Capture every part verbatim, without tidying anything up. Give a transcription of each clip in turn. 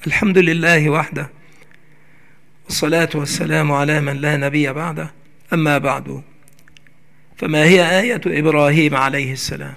الحمد لله وحده، والصلاة والسلام على من لا نبي بعده. أما بعد، فما هي آية إبراهيم عليه السلام؟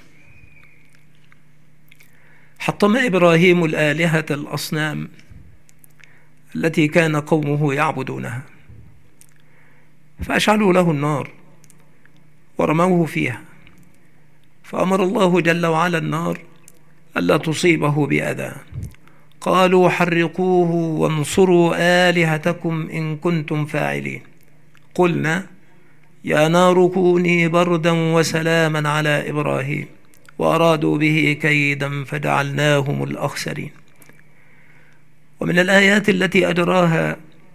حطم إبراهيم الآلهة الأصنام التي كان قومه يعبدونها، فأشعلوا له النار ورموه فيها، فأمر الله جل وعلا النار ألا تصيبه بأذى. قالوا حرقوه وانصروا آلهتكم إن كنتم فاعلين. قلنا يا نار كوني بردا وسلاما على إبراهيم وأرادوا به كيدا فجعلناهم الأخسرين. ومن الآيات التي أجراها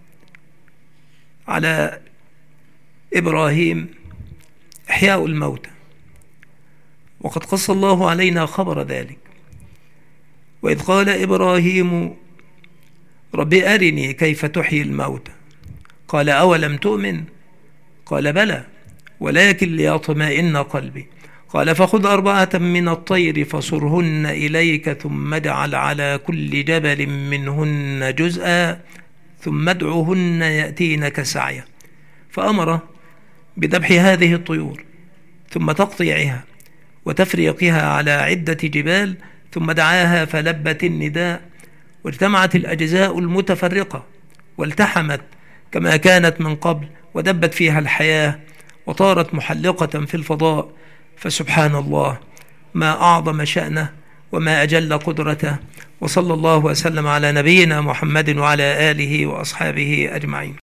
على إبراهيم إحياء الموتى، وقد قص الله علينا خبر ذلك. وإذ قال إبراهيم رب أرني كيف تحيي الموتى، قال أولم تؤمن؟ قال بلى ولكن ليطمئن قلبي. قال فخذ أربعة من الطير فصرهن إليك ثم اجعل على كل جبل منهن جزءا ثم ادعهن يأتينك سعيا. فأمر بذبح هذه الطيور ثم تقطيعها وتفريقها على عدة جبال، ثم دعاها فلبت النداء، واجتمعت الأجزاء المتفرقة والتحمت كما كانت من قبل، ودبت فيها الحياة وطارت محلقة في الفضاء. فسبحان الله، ما أعظم شأنه وما أجل قدرته. وصلى الله وسلم على نبينا محمد وعلى آله وأصحابه أجمعين.